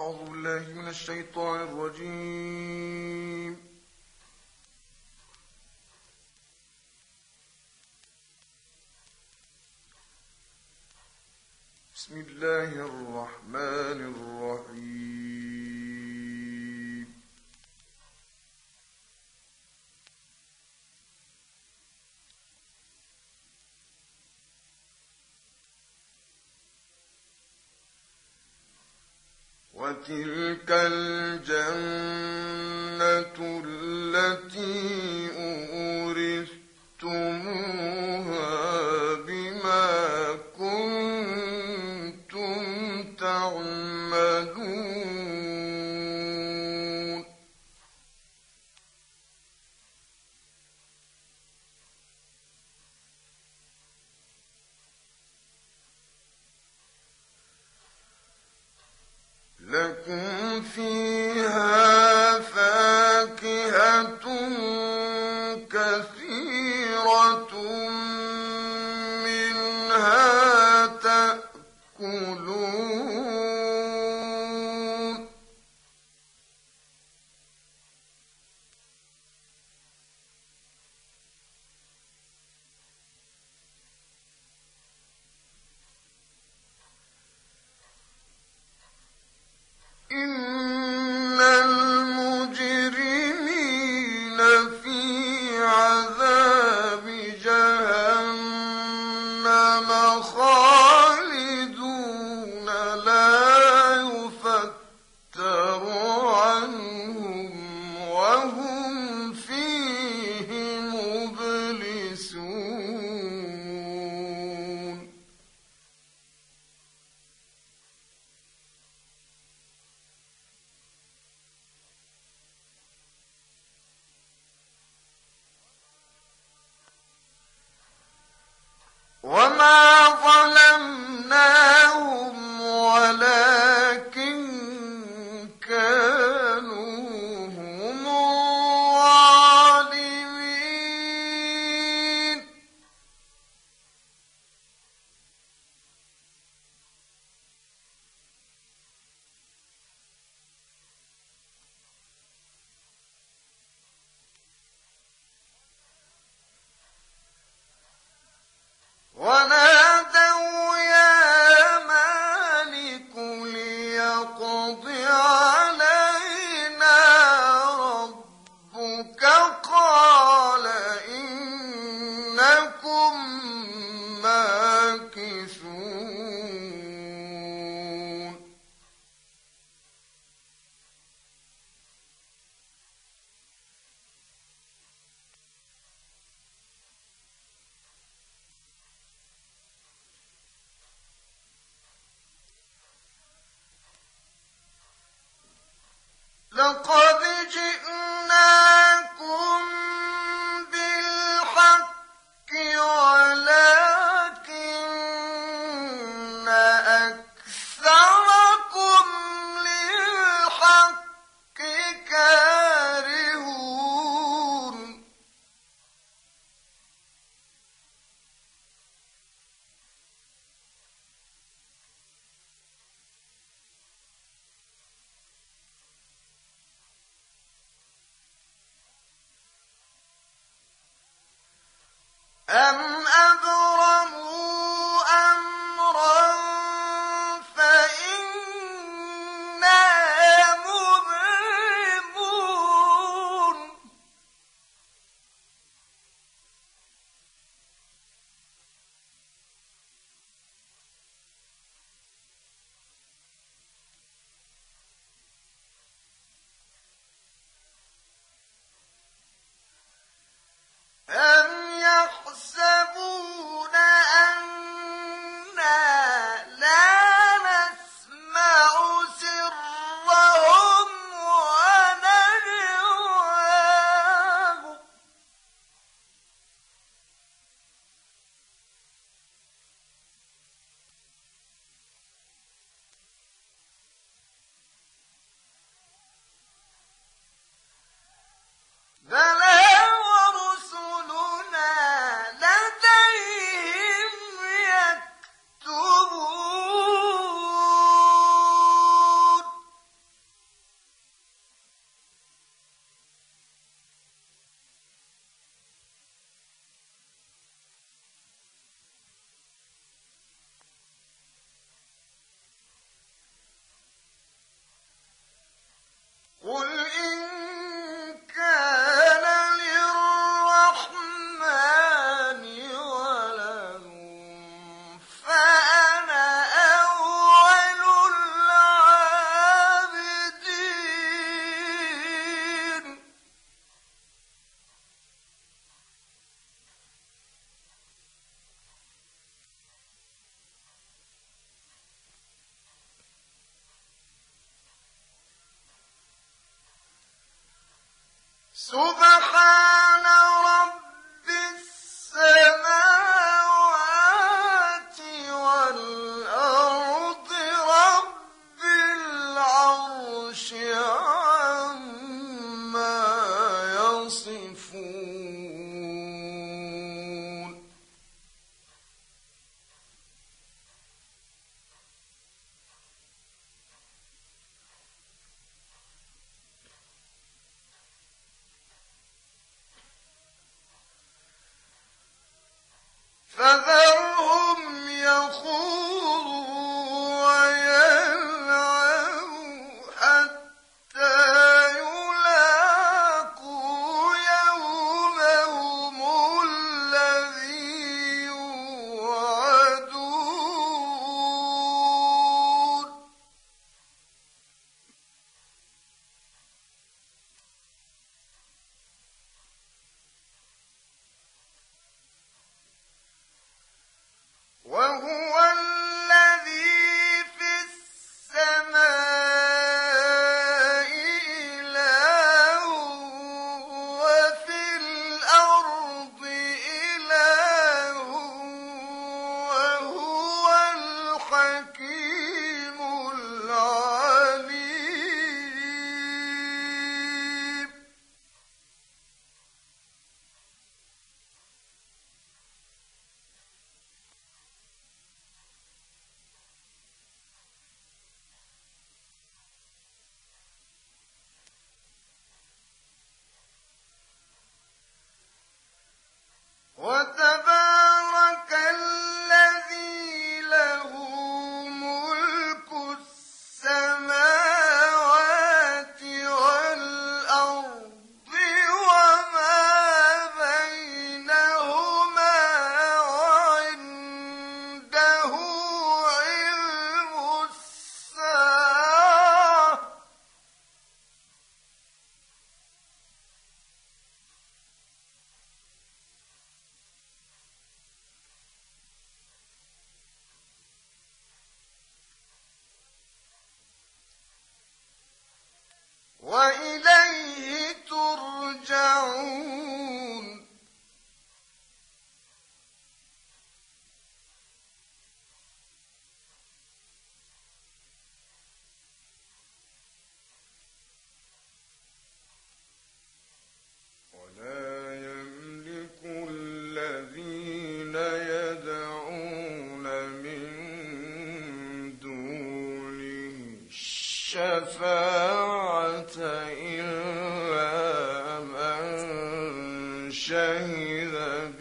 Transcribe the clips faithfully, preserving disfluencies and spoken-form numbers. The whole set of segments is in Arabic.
أعوذ بالله من الشيطان الرجيم. بسم الله الرحمن الرحيم. وتلك الجنة التي أورثتموها بما كنتم تعملون. لكم فيها فاكهة كثيرة منها تأكلون. إن المجرمين في عذاب جهنم خالدون لا يفتر عنهم وهم فيه مبلسون. وما ظلمناهم ولكن كانوا هم الظالمين. ونادوا يا مالك ليقض علينا ربك قال إنكم ماكثون. لقد جئناكم بالحق ولكن أكثركم للحق كارهون. أم أبرموا أمرا فإنا مبرمون. أم يحسبون سبحان رب السماوات والأرض رب العرش عما يصفون فذرهم يخوضوا ويلعبوا حتى يلاقوا يومهم الذي يوعدون وهو الذي في السماء إله وفي الأرض إله وهو الحكيم العليم وتبارك الذي له ملك السماوات والأرض وما بينهما وعنده علم الساعة وإليه ترجعون ولا يملك الذين يدعون من دونه الشفاعة إلا من شهد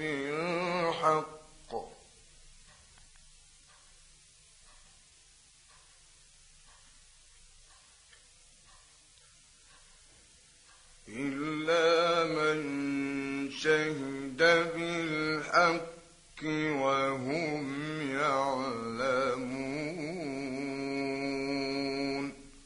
بالحق إلا من شهد بالحق وهم يعلمون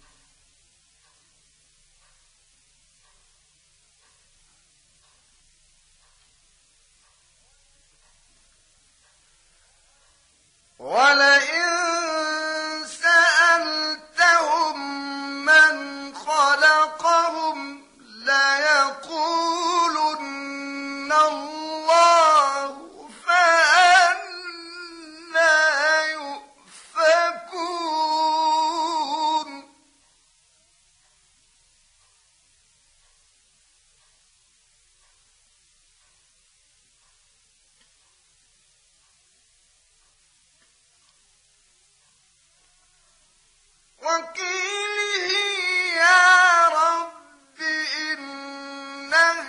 ولئن سألتهم من خلقهم ليقولن الله فأنى يؤفكون وقيله يا رب إن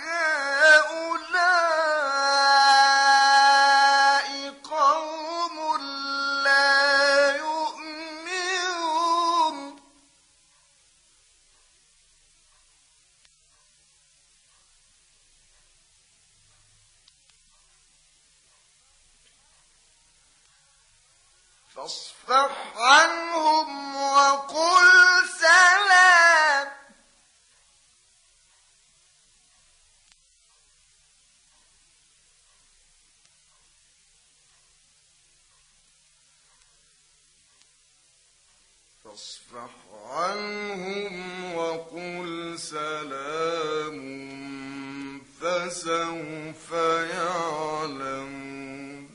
هؤلاء قوم لا يؤمنون فاصفح عنهم وقل سلام فاصفح عنهم وقل سلام فسوف يعلمون.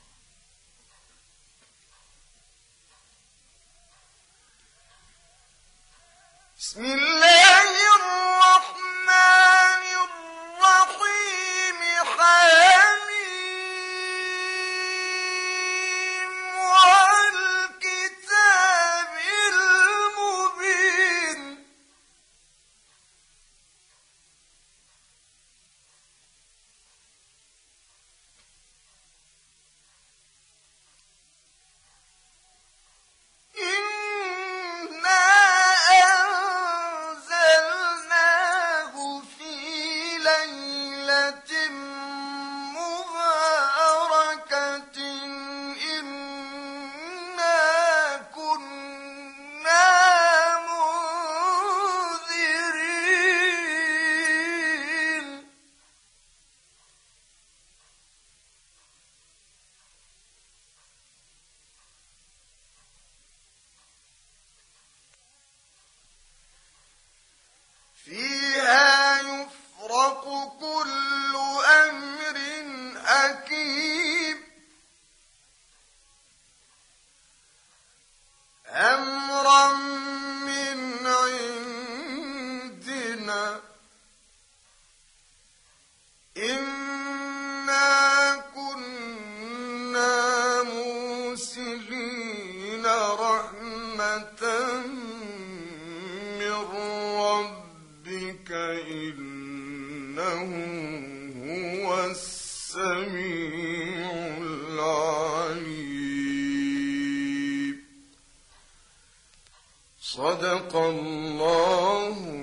بسم الله الرحمن الرحيم. حميم والكتاب المبين. فيها يفرق كل أمر حكيم. أمرا من عندنا إنا كنا مرسلين رحمة من ربك إنه هو السميع العليم. صدق الله